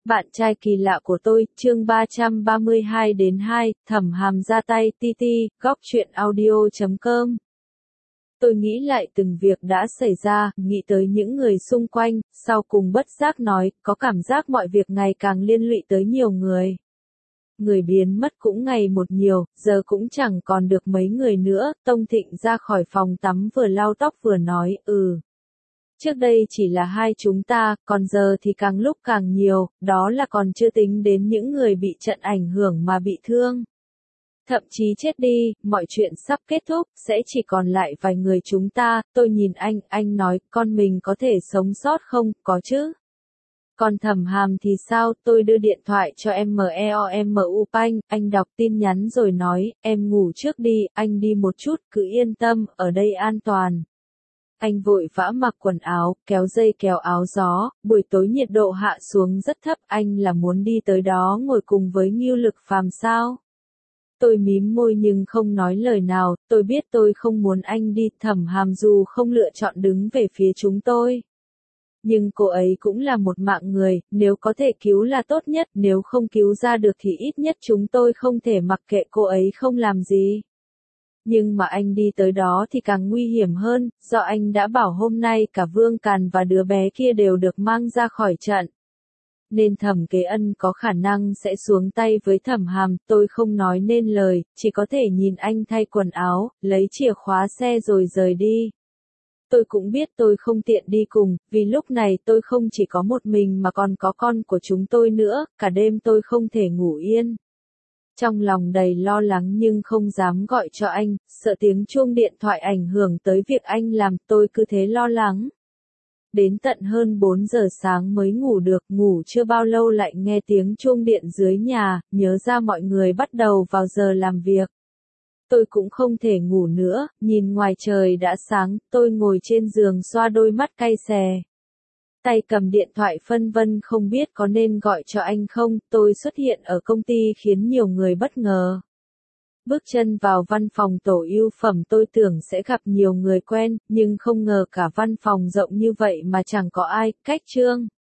Bạn trai kỳ lạ của tôi, chương 332-2, Thẩm Hàm ra tay, Titi, góc truyện audio.com. Tôi nghĩ lại từng việc đã xảy ra, nghĩ tới những người xung quanh, sau cùng bất giác nói, có cảm giác mọi việc ngày càng liên lụy tới nhiều người. Người biến mất cũng ngày một nhiều, giờ cũng chẳng còn được mấy người nữa. Tông Thịnh ra khỏi phòng tắm vừa lau tóc vừa nói, Trước đây chỉ là hai chúng ta, còn giờ thì càng lúc càng nhiều, đó là còn chưa tính đến những người bị trận ảnh hưởng mà bị thương. Thậm chí chết đi, mọi chuyện sắp kết thúc, sẽ chỉ còn lại vài người chúng ta. Tôi nhìn anh nói, con mình có thể sống sót không, có chứ. Còn Thẩm Hàm thì sao, tôi đưa điện thoại cho MEOMU Panh, anh đọc tin nhắn rồi nói, em ngủ trước đi, anh đi một chút, cứ yên tâm, ở đây an toàn. Anh vội vã mặc quần áo, kéo dây kéo áo gió, buổi tối nhiệt độ hạ xuống rất thấp, anh là muốn đi tới đó ngồi cùng với Ngưu Lực Phàm sao? Tôi mím môi nhưng không nói lời nào, tôi biết tôi không muốn anh đi. Thẩm Hàm dù không lựa chọn đứng về phía chúng tôi. Nhưng cô ấy cũng là một mạng người, nếu có thể cứu là tốt nhất, nếu không cứu ra được thì ít nhất chúng tôi không thể mặc kệ cô ấy không làm gì. Nhưng mà anh đi tới đó thì càng nguy hiểm hơn, do anh đã bảo hôm nay cả Vương Càn và đứa bé kia đều được mang ra khỏi trận. Nên Thẩm Kế Ân có khả năng sẽ xuống tay với Thẩm Hàm, tôi không nói nên lời, chỉ có thể nhìn anh thay quần áo, lấy chìa khóa xe rồi rời đi. Tôi cũng biết tôi không tiện đi cùng, vì lúc này tôi không chỉ có một mình mà còn có con của chúng tôi nữa, cả đêm tôi không thể ngủ yên. Trong lòng đầy lo lắng nhưng không dám gọi cho anh, sợ tiếng chuông điện thoại ảnh hưởng tới việc anh làm, tôi cứ thế lo lắng. Đến tận hơn 4 giờ sáng mới ngủ được, ngủ chưa bao lâu lại nghe tiếng chuông điện dưới nhà, nhớ ra mọi người bắt đầu vào giờ làm việc. Tôi cũng không thể ngủ nữa, nhìn ngoài trời đã sáng, tôi ngồi trên giường xoa đôi mắt cay xè. Tay cầm điện thoại phân vân không biết có nên gọi cho anh không, tôi xuất hiện ở công ty khiến nhiều người bất ngờ. Bước chân vào văn phòng tổ ưu phẩm tôi tưởng sẽ gặp nhiều người quen, nhưng không ngờ cả văn phòng rộng như vậy mà chẳng có ai. Cách Trương